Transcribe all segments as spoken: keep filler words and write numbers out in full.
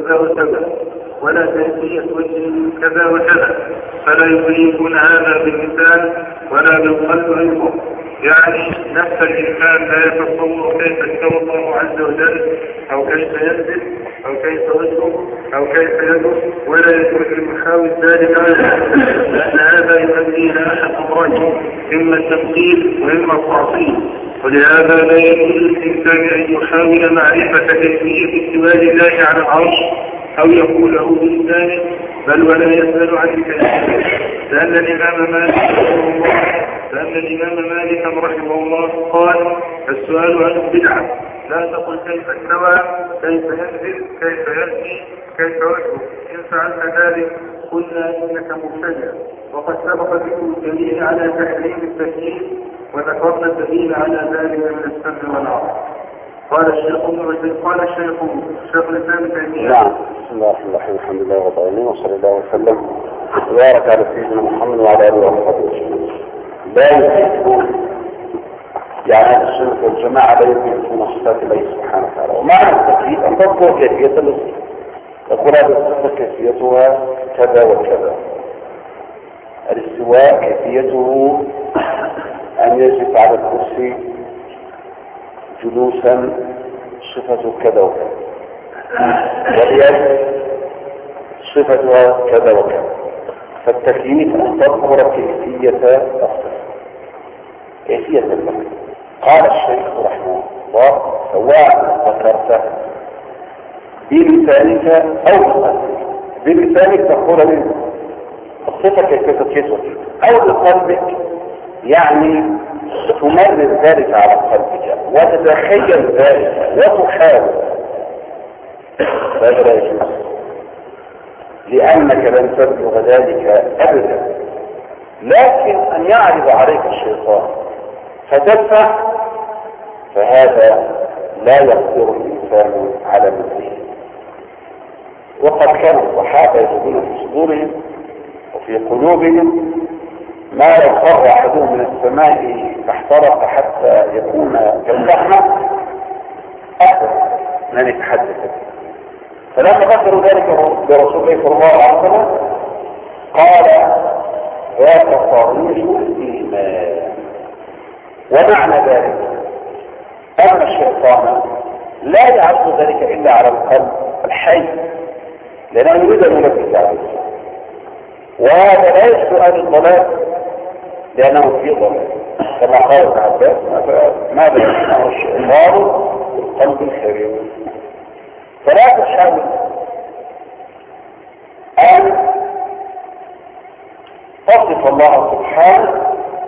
كذا وكذا ولا كيفية وجه كذا وكذا، فلا يبينون هذا باللسان ولا بالقلب أيضا. يعني نفس الإنسان لا يتصور كيف استوى الله عز وجل أو كيف ينزل أو كيف وجهه أو كيف يده، ولا يدرك المحاول ذلك عنه، لأن هذا يؤدي إلى أحد أمرين: إما التمثيل وإما التعطيل. ولهذا لا يجوز للإنسان أن يحاول معرفة كيفية استواء الله على العرش أو يقوله بلسانه، بل ولا يسأل عن الكيفية، لأن الإمام مالك رحمه الله لأن الإمام مالك رحمه الله قال: السؤال عن البدعة، لا تقل كيف استوى، كيف ينزل، كيف يأتي، كيف وجهه، إن فعلت ذلك قلنا إنك مبتدع. وقد سبق ذكر الدليل على تحريم التكليف، وذكرنا الدليل على ذلك من السمع والعقل. قال الشيخ قال الشيخ الشيخ الإسلام تيمية. نعم. بسم الله الرحمن الرحيم، الحمد لله رب العالمين، وصلى الله وسلم وبارك على سيدنا محمد وعلى آله وصحبه وسلم. لا يثبتون يعني السنة والجماعة لا يثبتون صفات الله سبحانه وتعالى، ومعنى التكليف أن تذكر كيفية الاستواء، تقول هذه الصفة كيفيتها كذا وكذا. الاستواء كيفيته أن يجلس على الكرسي جلوسا صفته كذا وكذا، واليد صفتها كذا وكذا. فالتكليف أن تذكر كيفية الصفة، كيفية الصفة. قال الشيخ رحمه الله: سواء ذكرته بلسانك أو بقلبك. بلسانك تقول منه الصفة كيفية أو بقلبك، يعني تمرر ذلك على قلبك وتتخيل ذلك وتحاول، فلا يجوز، لأنك لن تبلغ ذلك أبدا. لكن أن يعرض عليك الشيطان فتدفع، فهذا لا يقدر الإنسان على مثله. وقد كان الصحابة يجدون في صدورهم وفي قلوبهم ما لو خر أحدهم من السماء فاحترق حتى يكون كاللحمة أكثر من يتحدث. فلما ذكروا ذلك لرسول الله صلى الله عليه وسلم قال: ذاك صريح الإيمان. ومعنى ذلك أن الشيطان لا يعرض ذلك إلا على القلب الحي، لأنه يريد أن يلبس عليه، وهذا لا يشبه أهل الضلال لأنه في ضلال، كما قال ابن عباس: ماذا يصنع الشيطان بالقلب الخير. فلا تحاول أن تصف الله سبحانه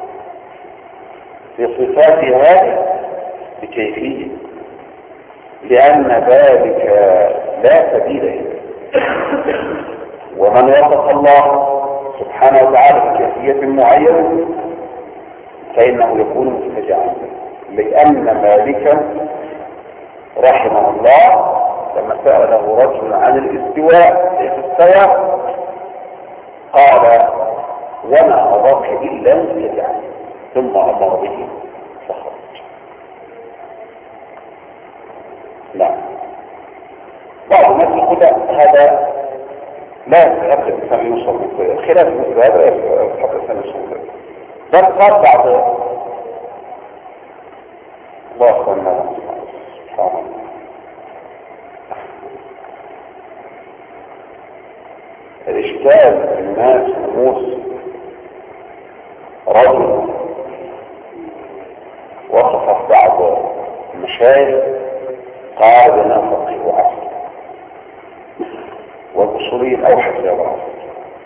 في صفات هذه بكيفية، لأن ذلك لا سبيل إليه. ومن وصف الله سبحانه وتعالى بكيفية معينة فإنه يكون مستجعا، لأن مالكا رحمه الله لما سأله رجل عن الاستواء كيف استوى قال: وما أراك إلا مستجعا، ثم أمر به فخرج. لا، بعض الناس يقول هذا لا يتأكد الإنسان يوصل خلاف مثل هذا يتحقق الإنسان يوصل. بل قال بعض الله أخوانا سبحان الله الإشكال في الناس نموس رجل وصف بعض المشايخ قال بنا فقه وعصر والأصولي الأوحد له عصر،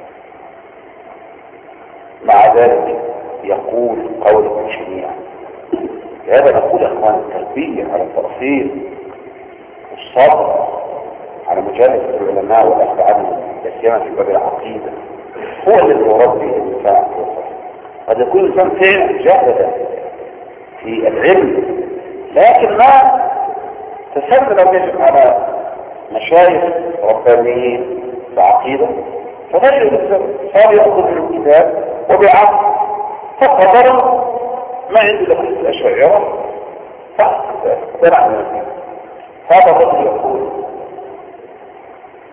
مع ذلك يقول قول ابن شنيع. لهذا نقول أخوان التربية على التأصيل والصبر على مجالسة العلماء والأخذ عنهم لا سيما في باب العقيدة هو الذي يربي الإنسان. قد يكون الإنسان فعلا جاهدا في العلم لكن ما تسلل لو يجب على مشايخ ربانيين بعقيدة، فنجد الإنسان صار يأخذ من الكتاب وبعقل فقدر ما عنده لقيت الأشاعرة فقدر من الكتاب. هذا الرجل يقول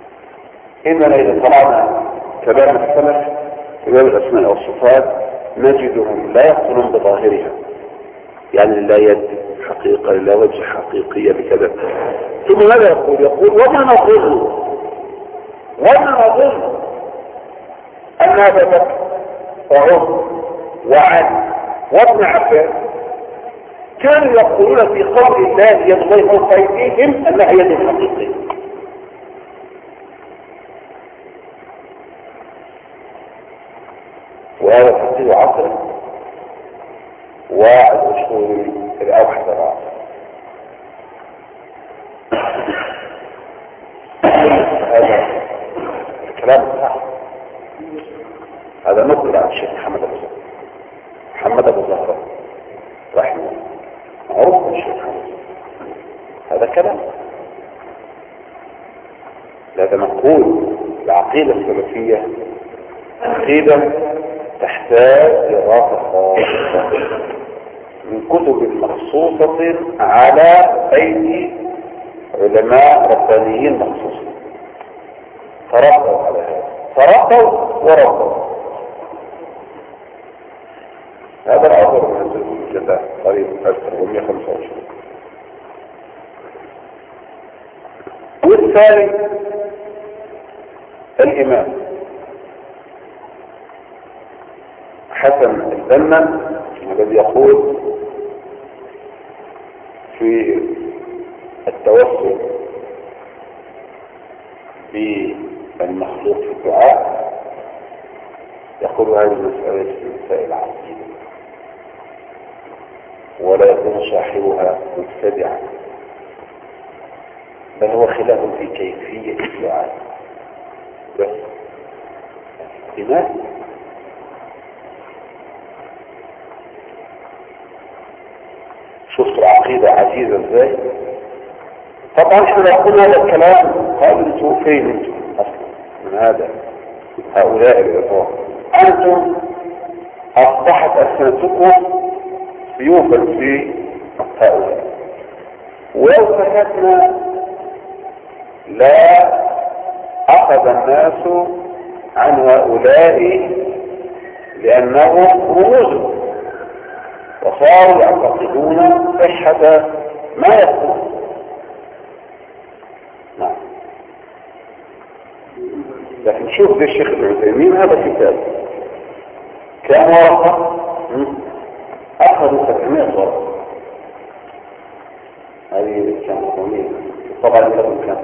إننا إذا طلعنا كلام السلف في باب الأسماء والصفات نجدهم لا يقتلون بظاهرها، يعني لا يد حقيقة لا وجه حقيقية بكذا. ثم ماذا يقول؟ يقول وما نظن وما نظن أن أبا بكر وعمر وعلي وابن عباس كانوا يقولون في قول الله يد الله فوق أيديهم أنها يد حقيقية. وهذا الحقيقي عصر والأشهر الأوحد العصر. هذا الكلام صح. هذا نقل عن الشيخ محمد أبو زهرة محمد أبو زهرة رحمه الله، معروف الشيخ محمد. هذا كلام هذا نقول العقيدة السلفية عقيدة تحتاج دراسة خاصة من كتب مخصوصة على أيدي علماء ربانيين مخصوصين تربوا على هذا، تربوا وربوا. هذا الأمر من الجزاء قريب ألف ومئة وخمسة وعشرين. والثالث الإمام حسن البنا الذي يقول في التوسل بالمخلوق في الدعاء، يقول هذه المسألة في مسائل عقيدة ولا يكون صاحبها مبتدعا، بل هو خلاف في كيفية الدعاء بس. لماذا؟ شفت العقيدة عزيزة ازاي؟ طبعا احنا نقول هذا الكلام قالوا انتوا فين انتوا اصلا من هذا هؤلاء الإطار؟ انتم اصبحت ألسنتكم سيوفا في هؤلاء، ولو سكتنا لا أخذ الناس عن هؤلاء لأنهم رموز وصاروا يعتقدون صحة ما يقولون. نعم. لكن شوف ذي الشيخ ابن عثيمين هذا كتاب كان ورقة أخذوا سبعمائة ورقة، هذه كانت قومية طبعا لكم كان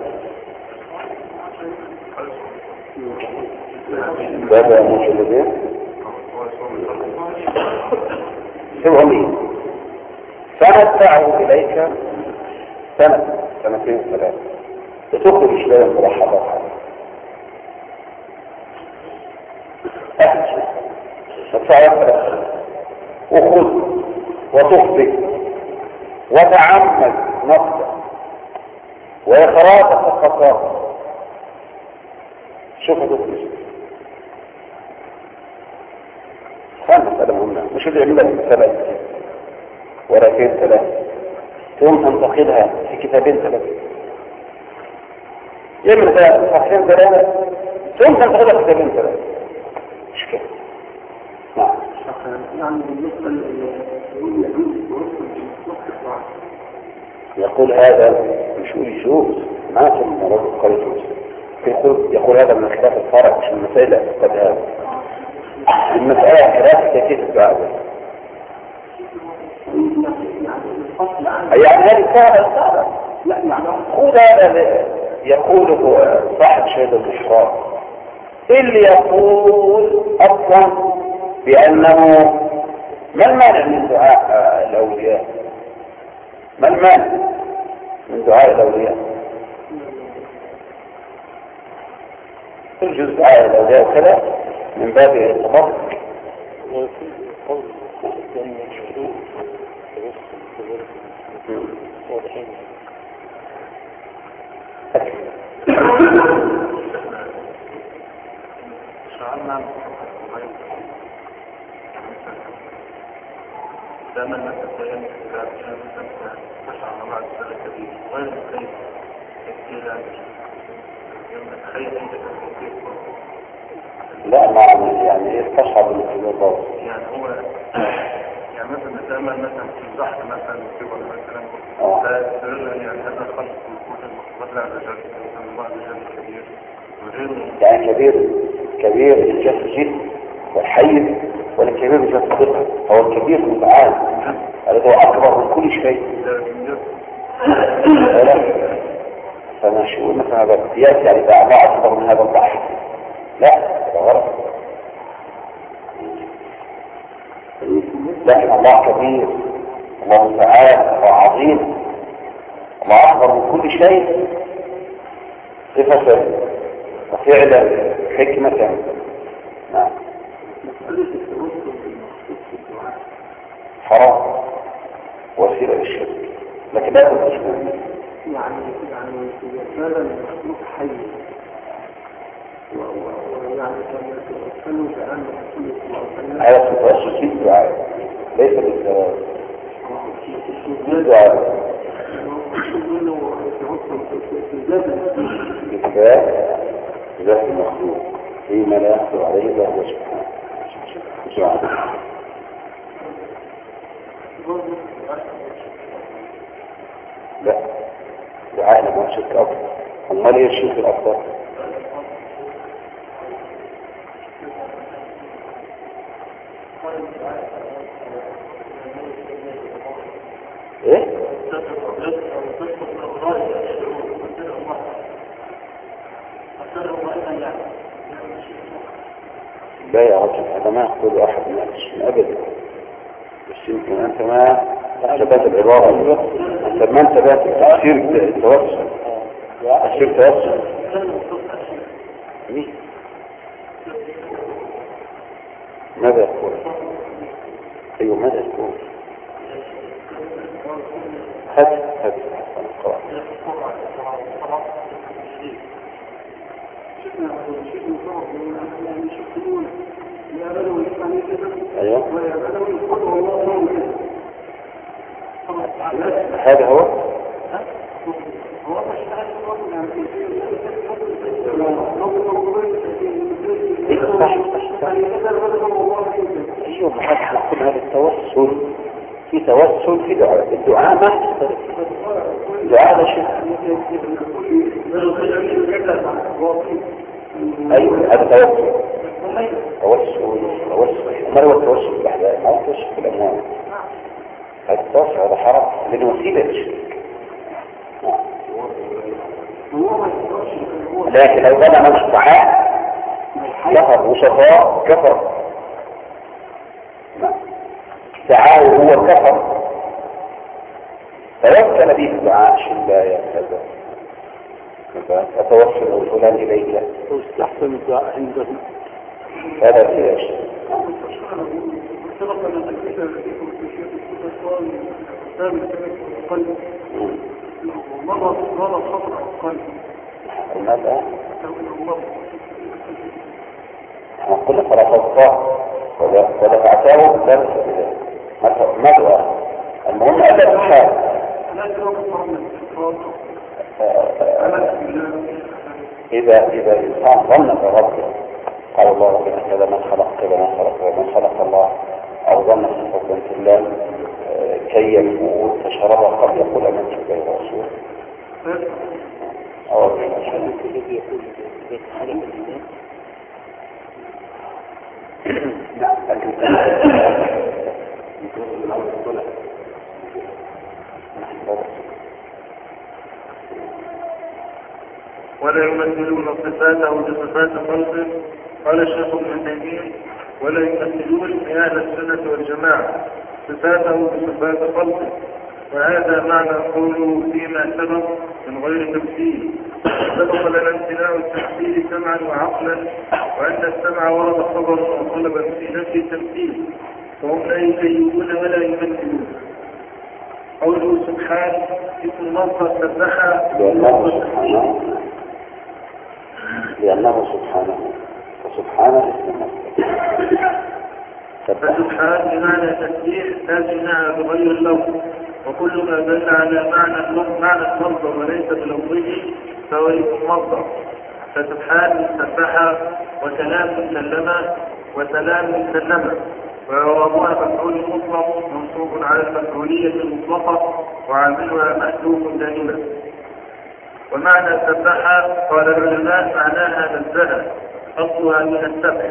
بابا مجلدين سبعمائة. سندفعه إليك سنة سنتين ثلاثة وتخرج لها مرحبا أحسن تدفعه ثلاثة وخذ وتخفي وتعمد نفسك وإخراجك الخطاب. شوف تخرج خمس مسألة مهمة، مش اللي يعملها في مسألة ورقين ثلاثة ثم تنتقلها في كتابين ثلاثة، يعمل صفحتين ثلاثة ثم تنتقلها في كتابين ثلاثة. مش كده؟ نعم. يعني بالنسبة يقول هذا مش يجوز ما ثم رجل قال يجوز، يقول يقول هذا من خلاف الفرع مش من مسائل اعتقاد. هذا المسألة خلاف كيف الدعوة يعني هذه سهلة سهلة. لا يعني خذ هذا يقوله صاحب شهادة الإحرام اللي يقول أصلا بأنه ما المانع من دعاء الأولياء؟ ما المانع من دعاء الأولياء؟ تجوز دعاء الأولياء وكذا من باب الارتباط. وفي قول أن الشروط واضحين. شعرنا دائما نتبين إذا تشعر بعض السلة كبير غير كيف استيلاد خير لا ما يعني ايه تصعب الانتظار يعني هو يعني مثلا نتأمل مثلا في البحر مثلا الكبر مثلا آه. فيقول يعني هذا خلق وجود المخبط عز وجل مثلا الله عز وجل كبير وغيره يعني كبير كبير الجهة الجد والحيز ولا كبير الجهة الصدقة هو الكبير المتعال الذي هو أكبر من كل شيء ولا فما شو مثلا هذا يأتي يعني بأعماء أكبر من هذا البحر لا هذا غلط لكن الله كبير الله متعال الله عظيم الله أكبر من كل شيء صفة وفعلا حكمة نعم حرام وسيلة للشرك لكن لا تتشمل يعني يعني إذا كان المخلوق حي ويعني كانوا بأن رسول الله هذا التوسل في الدعاء ليس بالدعاء بالدعاء بالذات ذات المخلوق فيما لا يخطر عليه الا هو سبحانه لا دعاء ما شرك اكبر امال ايه الشرك الاكبر ايه لا يا رجل هذا ما يقول احد من الاسم ابدا بس يمكن انت ما ثبت العباره انت ما انتبهت تفسير التوسل تفسير التوسل ماذا يقول ايوه ماذا يقول هات هات القرآن ايوه هذا هو ايوه حتى كل هذا التوسل في توسل في دعاء الدعاء ما يختلف الدعاء هذا شيء ايوه هذا توسل توسل توسل ما هو التوسل بالاحداث ما هو التوسل بالاموال هذا التوسل هذا حرام لانه وسيله للشرك لكن لو بنى من الصحاح كفر وشفاء كفر تعاو هو كفر توكل به الدعاء شلاه كذا كذا اتوسل فلان اليك واستحسن الدعاء عنده هذا في ايش مرة مرة خطر القلب ماذا قلنا فلا تضطر ولا ولا تعتاو لا ما دعاء المهم ألا تحال إذا إذا الإنسان ظن بربه قال الله ربنا كذا من خلق كذا من خلق كذا من خلق الله أو ظن في فضل الله كي يفوت فشربه قبل يقول أمنت به الرسول أو الذي يقول إذا خلق الإنسان نعم لكن ولا يمثلون صفاته بصفات خلقه قال الشيخ ابن تيمية ولا يمثلون في أهل السنة والجماعة صفاته بصفات خلقه وهذا معنى قوله فيما سبق من غير تمثيل سبق لنا امتناع التمثيل سمعا وعقلا وأن السمع ورد خبرا وطلبا في نفي التمثيل فهم لا يكيفون ولا يمثلون قوله سبحانه اسم مصدر سبحا لأنه سبحانه لأنه سبحانه فسبحانه اسم مصدر فسبحان بمعنى تسبيح لا جناح بغير اللفظ وكل ما دل على معنى اللفظ معنى المصدر وليس بلفظه فهو اسم مصدر فسبحان سبح وكلام سلم وسلام سلم، وإعرابها مفعول مطلق منصوب على المفعولية المطلقة وعاملها محذوف دائما. ومعنى سبح قال العلماء معناها نزه، أصلها من السبح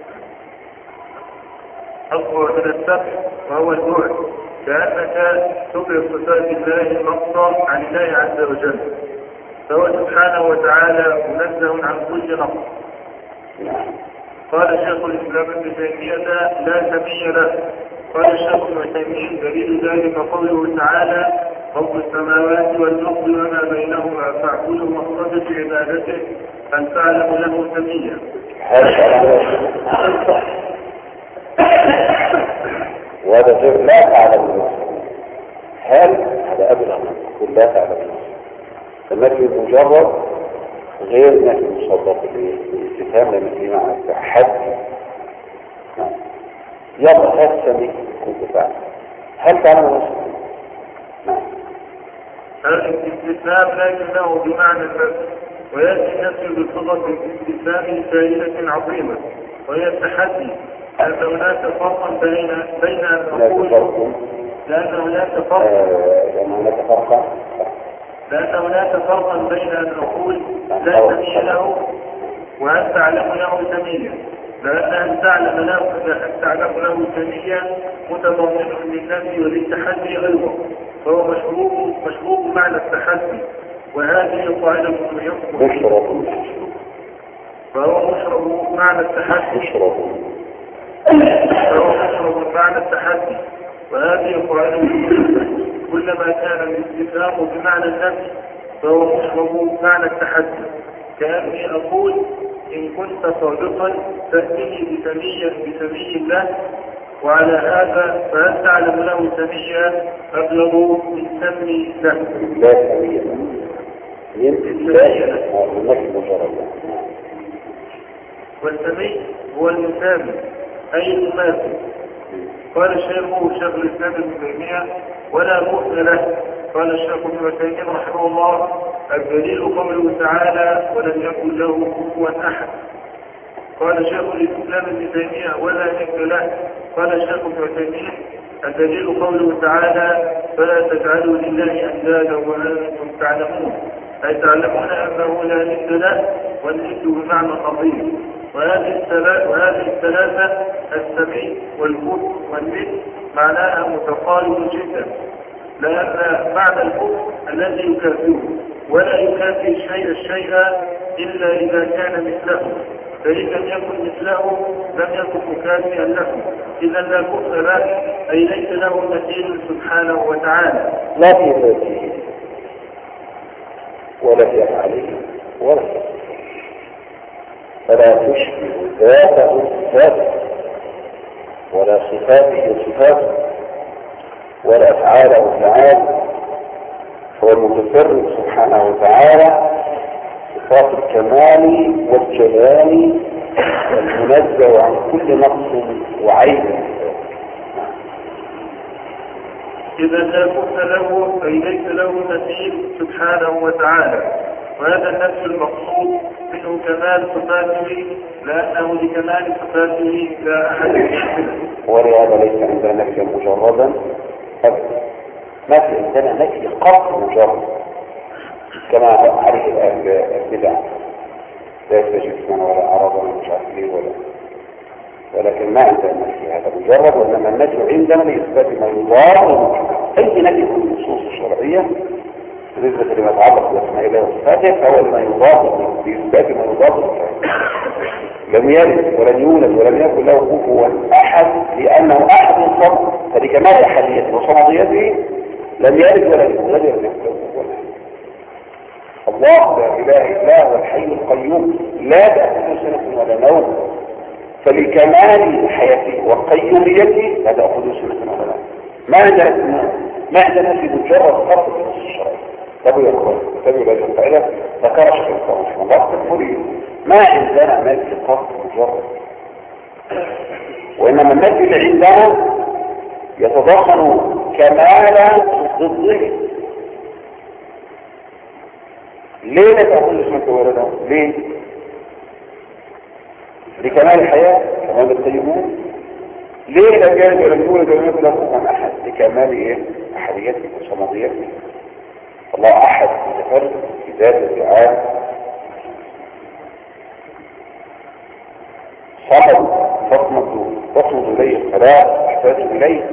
أصلها من السبح وهو البعد، كأنك تبرز صفات الله النقص عن الله عز وجل، فهو سبحانه وتعالى منزه عن كل نقص. قال شيخ الإسلام ابن تيمية لا سمي له. قال الشيخ ابن تيمية دليل ذلك قوله تعالى رب السماوات والأرض وما بينهما فاعبده واقصد في عبادته هل تعلم له سميا. وهذا غير لا تعلم له. هل هذا أبلغ من يقول لا تعلم له. فالنفي المجرد غير نفي المصدق بالاستفهام لما في معنى التحدي. يلا هل سمي كنت تعلم هل تعلم له. هذا الاستفهام لكنه بمعنى النفي، ويأتي النفي بصفة الاستفهام فائدة عظيمة وهي التحدي، لأن هناك فرقا بين بين أن نقول لأن هناك فرقا لأن هناك فرقا لأن هناك فرقا بين أن نقول لا سمي له وأن تعلم له سميا، لأن أن تعلم له أن تعلم له سميا متضمن للنفي وللتحدي أيضا، فهو مشروط مشروط معنى التحدي، وهذه قاعدة مهمة. فهو مشروط معنى التحدي فهو مشروط معنى التحدي وهذه قاعدة مهمة. كلما كان الاستفهام بمعنى النفي فهو مشروط معنى التحدي، كأني أقول إن كنت صادقا فأتني بسمية بسمي الله، وعلى هذا فهل تعلم له سميا أبلغ من سمي له. لا سمية لا والسمي هو المسامي أي المماثل. قال الشيخ شيخ الإسلام ابن تيمية ولا مثل له. قال الشيخ ابن تيمية رحمه الله الدليل قوله تعالى ولم يكن له كفوا أحد. قال شيخ الإسلام ابن تيمية ولا مثل له. قال الشيخ ابن تيمية الدليل قوله تعالى فلا تجعلوا لله أندادا وأنتم تعلمون، أي تعلمون أنه لا ند له والند بمعنى قضيب. وهذه الثلاثة وهذه الثلاثة السميع والبد والند معناها متقارب جدا، لأن معنى البد الذي يكافئه ولا يكافئ الشيء الشيء إلا إذا كان مثله، فإذا لم يكن مثله لم يكن مكافئا له، إذا لا كفر له أي ليس له مثيل سبحانه وتعالى، لا في ذاته ولا في أفعاله ولا في صفاته، فلا تشبه ذاته صفاته ولا صفاته صفاته ولا أفعاله أفعاله. هو المتفرد سبحانه وتعالى صفات الكمال والجلال المنزه عن كل نقص وعيب. إذا لا كفر له أي ليس له مثيل سبحانه وتعالى، وهذا النفس المقصود منه كمال صفاته، لأنه لكمال صفاته لا أحد يشبهه. ولهذا ليس عندنا نفي مجردا أبدا، ما في عندنا نفي قط مجرد كما عليه البدع، لا يستجيب اسمنا ولا عرضا ولا مش عارف ليه ولا، ولكن ما عندنا نفي هذا مجرد، وإنما النفي عندنا لإثبات ما يضار. أي نفي من النصوص الشرعية بالنسبة لما يتعلق بأسماء الله وصفاته فهو لما يضار لإثبات ما يضار. لم يلد ولم يولد ولم يكن له كفوا أحد لأنه أحد الصمد، فلكمال أحديته وصمديته لم يلد ولم يولد ولم يكن له كفوا أحد. الله لا إله إلا هو الحي القيوم لا تأخذه سنة ولا نوم، فلكمال حياته وقيوميته لا تأخذه سنة ولا نوم. ما عندنا ما عندنا في مجرد فرق في النص الشرعي. تبوا يا اخوان تبوا لا تنفعله ذكر شيخ الإسلام رحمه الله التفوري ما عندنا ما في فرق مجرد، وإنما النفي اللي عندنا يتضمن كمال ضده. ليه لا تقول اسمك ولده؟ ليه؟ لكمال الحياة كمال القيومية. ليه لم يلد ولم يولد ولم يكن له كفوا احد؟ لكمال ايه؟ احديته وصمديته. الله احد متفرد في ذاته العالم، صمد تصمد تصمد اليه الصلاه تحتاج اليه.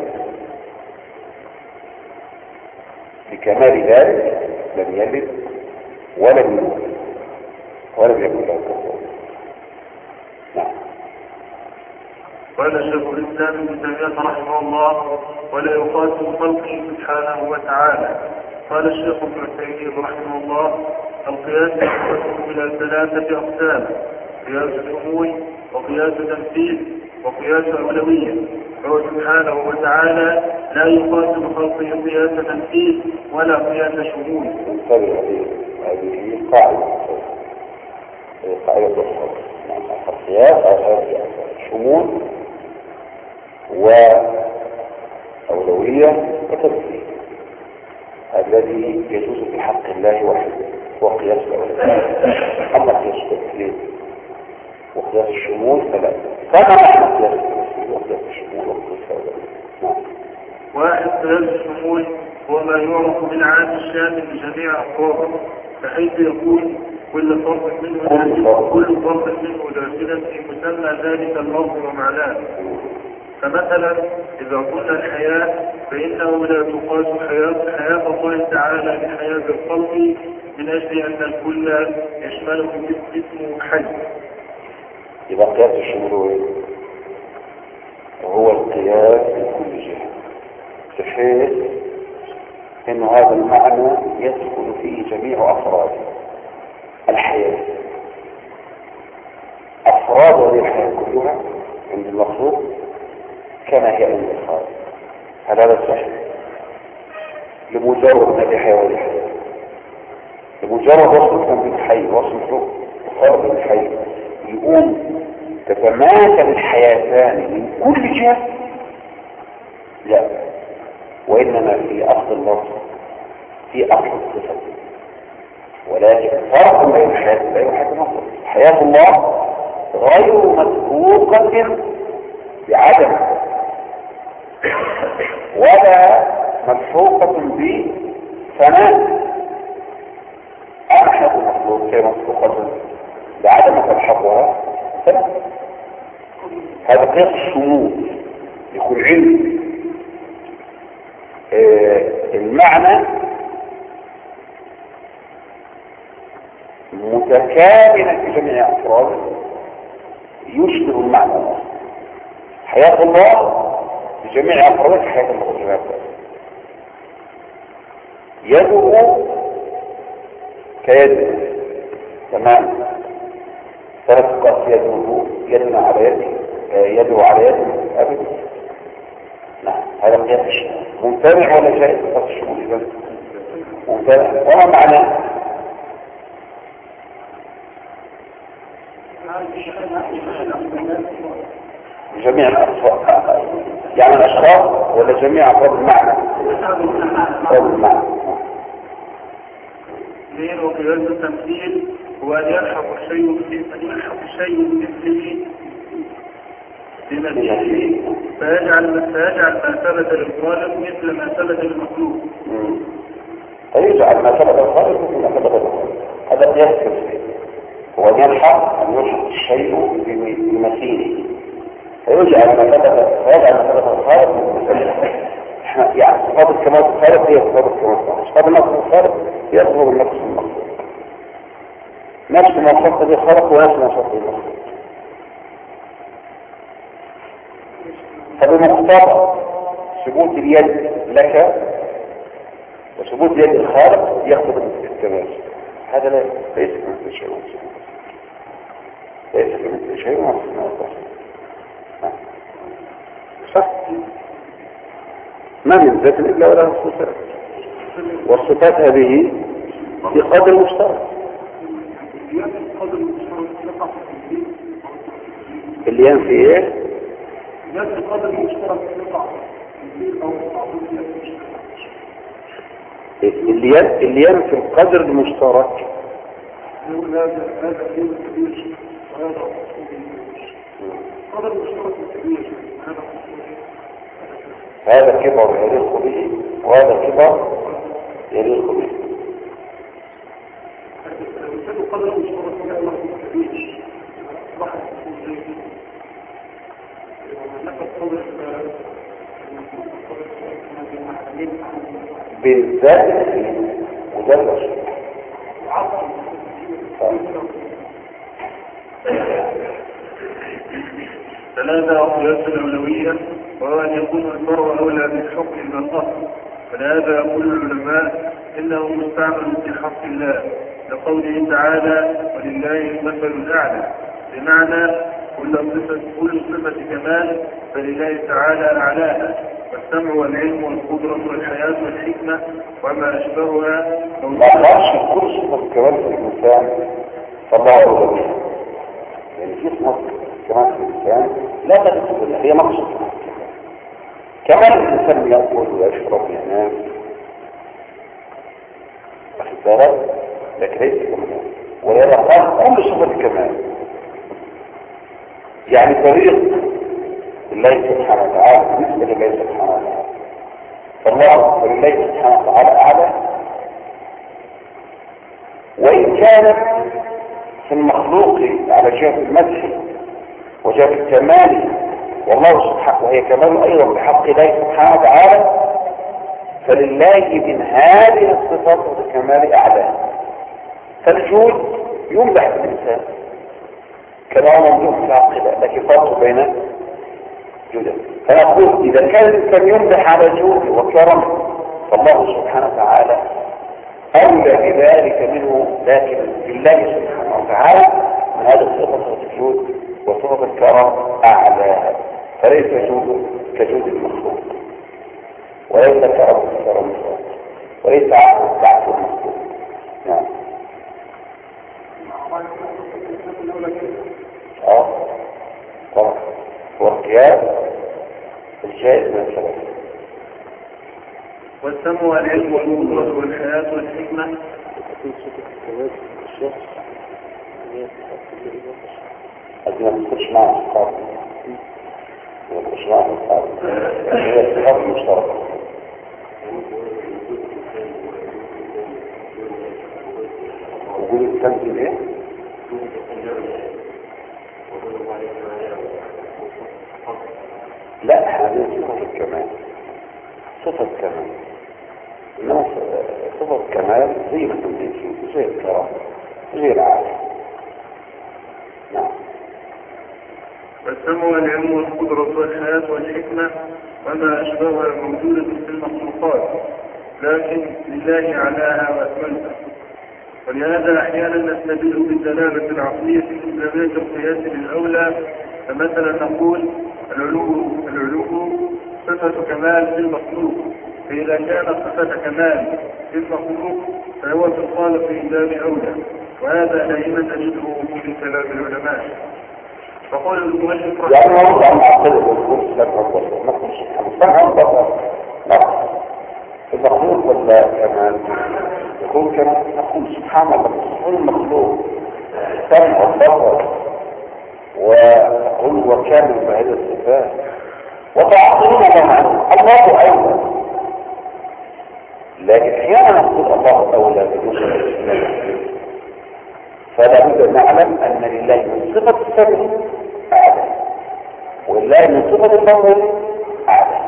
لكمال ذلك لم يلد ولم يولد ولم يكن له كفوا. نعم. قال شيخ الإسلام ابن تيمية رحمه الله: ولا يقاس خلقه سبحانه وتعالى. قال الشيخ ابن تيمية رحمه الله: القياس ينقسم إلى ثلاثة أقسام: قياس شمول، وقياس تمثيل، وقياس أولوية. فهو سبحانه وتعالى لا يقاس بخلقه قياس تمثيل ولا قياس شمول. هذه قاعدة قاعدة الخلق. القياس أو شمول وأولوية وتمثيل الذي يجوز في حق الله وحده هو قياس الأولوية. أما قياس التمثيل وقياس الشمول فلا. كما نحن قياس التمثيل وقياس الشمول وقياس الأولوية. واحد قياس الشمول هو ما يعرف بالعام الشامل لجميع أفراده، بحيث يكون كل فرد منه داخل كل فرد منه داخلا في مسمى ذلك اللفظ ومعناه. فمثلا إذا قلنا الحياة فإنه لا تقاس حياة حياة الله تعالى بحياة الخلق من أجل أن الكل يشمله اسمه حي. إذا قياس الشمول هو القياس من كل جهة، بحيث أن هذا المعنى يدخل فيه جميع أفراد الحياة. أفراد هذه الحياة كلها عند المخلوق كما هي عند الخالق. هذا صحيح لمجرد هذه الحياة وهذه الحياة، لمجرد وصفنا بالحي وصفه فرد الحي يقوم تتماثل الحياتان من كل جهة. لا، وإنما في أصل اللفظ في أصل الصفة، ولكن فرق بين الحياة الله وحياة المخلوق. حياة الله غير مسبوقة بعدم ولا ملحوقة بفناء. أما حياة المخلوق هي مسبوقة بعدم تلحقها فناء. هذا قياس الشمول يكون علم آه المعنى متكاملا في جميع أفراده يشبه المعنى الآخر. حياة الله في جميع أفراده حياة المخلوقات. يده كيده تمام، ثلاث قاس يده يدنا على يده يده على يده أبدا. نعم، هذا قياس الشمول ممتنع ولا جائز؟ قياس الشمول إذا ممتنع. وما معناه؟ جميع الأفراد يعني الأشخاص ولا جميع أفراد المعنى؟ أفراد المعنى. اثنين وقياس التمثيل هو أن يلحق الشيء أن يلحق الشيء بمثله بمثله فيجعل فيجعل ما ثبت للخالق مثل ما ثبت للمخلوق. فيجعل ما ثبت للخالق مثل ما ثبت للمخلوق. هذا قياس التمثيل هو أن يلحق أن يلحق الشيء بمثيله فيجعل ما ثبت فيجعل ما ثبت الخالق مثل يعني صفات الكمال الخالق هي صفات الكمال الخالق، صفات النقص الخالق هي صفات النقص المخلوق. نفس ما صفت به الخالق ونفس ما صفت به المخلوق. فبمقتضى ثبوت اليد لك وثبوت يد الخالق يقتضي الكمال. هذا لا ليس كمثل شيء ليس كمثل شيء ما صح. ما من ذات إلا ولا صفات، والصفات هذه بقدر مشترك. اللي ينفي ايه؟ اللي اللي ينفي القدر المشترك قدر مشترك كبير هذا كبر يليق به وهذا كبر يليق به. قدر مشترك كبير بالذات مدرس ثلاثة قياس الأولوية وهو أن يكون الفرع أولى بالحكم من الأصل. فلهذا يقول العلماء إنه مستعمل في حق الله لقوله تعالى ولله المثل الأعلى، بمعنى كل صفة كل صفة كمال فلله تعالى أعلاها، والسمع والعلم والقدرة والحياة والحكمة وما أشبهها. ما أعرفش كل صفة كمال في الإنسان فالله أولى بها، يعني في صفة كمال في الإنسان لا تتصف بالله، هي مقصود كمال الإنسان يأكل ويشرب وينام واخد بالك، لكن ليس كمال. ولذا قال كل صفة كمال، يعني طريق الله سبحانه وتعالى بالنسبة لله سبحانه وتعالى، فالله لله سبحانه وتعالى أعلى. وإن كانت في المخلوق على جهة المدح وجهة الكمال والله سبحانه وهي كمال أيضا بحق الله سبحانه وتعالى، فلله من هذه الصفات والكمال أعلى. فالجود يمدح الإنسان كما هو ممدوح في حق الله، لكن فرق بين جوده. فنقول إذا كان الإنسان يمدح على جوده وكرمه فالله سبحانه وتعالى أولى بذلك منه، لكن لله سبحانه وتعالى من هذا الصفة الجود وصفة الكرم أعلى، فليس جوده كجود المخلوق وليس كرم كرم المخلوق وليس عقل كعقل المخلوق. نعم. اه طبعا هو القياس الجائز من الثلاثة. والسمع والعلم والقدرة والحياة والحكمة أدنى تخش مع أصحاب تخش مع أصحاب هي أصحاب المشتركة. وجود التنزيل إيه؟ لا هذه صفة الكمال، صفة كمال، إنما صفة كمال زي ما تنزيل زي الكرام زي العالم. نعم. والسمع والعلم والقدرة والحياة والحكمة وما أشبهها موجودة في المخلوقات، لكن لله علاها وأكملها. ولهذا أحيانا نستدل بالدلالة العقلية في إثبات القياس للأولى، فمثلا نقول العلو العلو صفة كمال في المخلوق، فإذا كان صفة كمال في المخلوق فهو في الخالق من باب أولى، وهذا دائما نجده في كلام العلماء. فقول المؤلف يعني هو عم يعترض الكل سبحانه وتعالى نقول سبحانه وتعالى نقول المخلوق ولا كمال يكون كمال، نقول سبحان الله كل مخلوق سمع وبصر وقل وكامل بهذه الصفات وتعطينا لها الله أولى. لكن احيانا نقول الله أولى بالنسبة للإسلام، فلا بد أن نعلم أن لله من صفة السمع أعلى ولله من صفة البصر أعلى.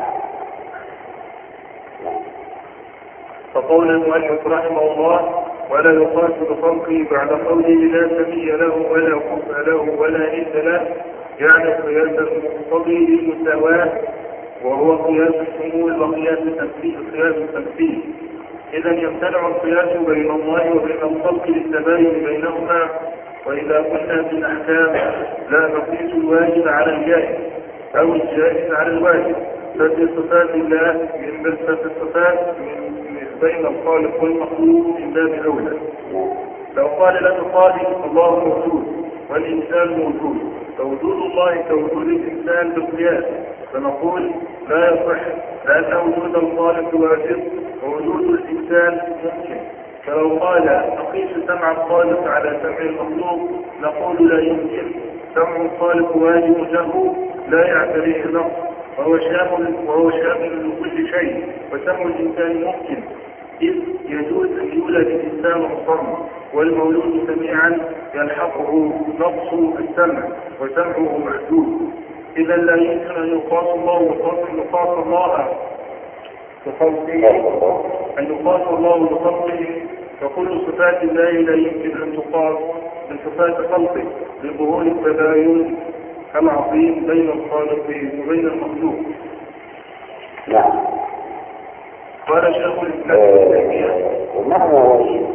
فقول المؤلف رحمه الله ولا يقاس بخلقه بعد قوله لا سمي له ولا كفء له ولا ند له، يعني قياس المقتضي للمساواة وهو قياس الشمول وقياس التمثيل قياس التمثيل. إذا يمتنع القياس بين الله وبين الخلق للتباين بينهما. وإذا كنا في الأحكام لا نقيس الواجب على الجائز أو الجائز على الواجب، ففي صفات الله من ففي الصفات بين الخالق والمخلوق من باب أولى. لو قال لنا قائل الله موجود والإنسان موجود، فوجود الله كوجود الإنسان بالقياس، فنقول لا يصح لأن وجود الخالق واجب ووجود الإنسان ممكن. فلو قال نقيس سمع الخالق على سمع المخلوق نقول لا يمكن، سمع الخالق واجب له لا يعتريه نقص، وهو شامل وهو شامل لكل شيء. وسمع الإنسان ممكن، إذ يجوز أن يولد الإنسان مصمم، والمولود سميعا يلحقه نقص السمع وسمعه محدود. إذا لا يمكن أن يقاس الله وأن يقاس الله بخلقه أن يقاس الله بخلقه، فكل صفات الله لا يمكن أن تقاس بصفات خلقه لظهور التباين العظيم بين الخالق وبين المخلوق. نعم. قال شيخ الإسلام ومعنى واجب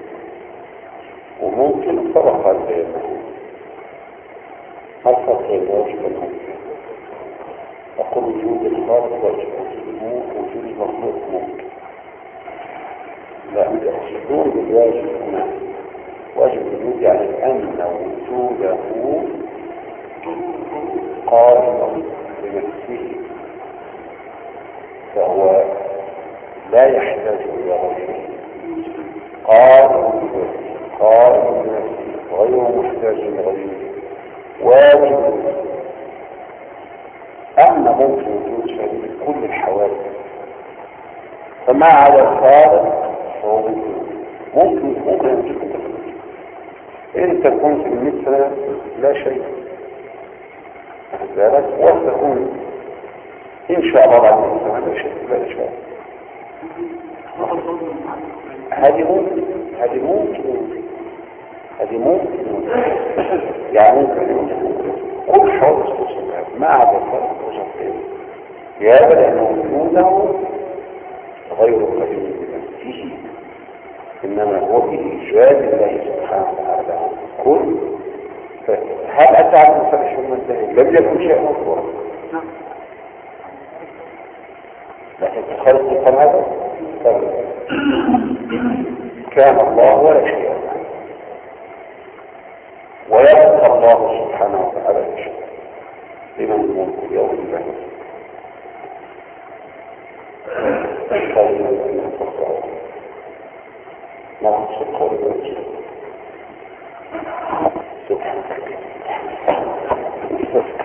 وممكن فرق بينهم. ما الفرق بين الواجب والممكن؟ أقول وجود الخالق واجب، وجود المخلوق ممكن. لا، يقصدون بالواجب هنا واجب الوجود يعني أن وجوده قائم بنفسه، فهو لا يحتاج إلى غيره، قائم بنفسه قائم بنفسه غير محتاج إلى غيره واجب. أما ممكن وجود شريك كل الحوادث، فما على الخالق فهو ممكن ممكن أن تكون إن تكون في المثل لا شيء ذلك، وتكون إن شاء الله بعد المثل لا شيء لا شيء. هذه ممكن هذه ممكن هذه ممكن يعني ممكن كل حوادث تصنع ما عدا الخلق وصفين يا لأن وجوده غير قديم بنفسه، إنما هو بإيجاد الله سبحانه وتعالى كل. هل أتى على المثال الشمال الثاني لم يكن شيء مطلوب، لكن الخلق يقال هذا كان الله ولا شيء، ويبقى الله سبحانه وتعالى شيء لمن الملك يوم البعث. نعم سبحانه سبحانه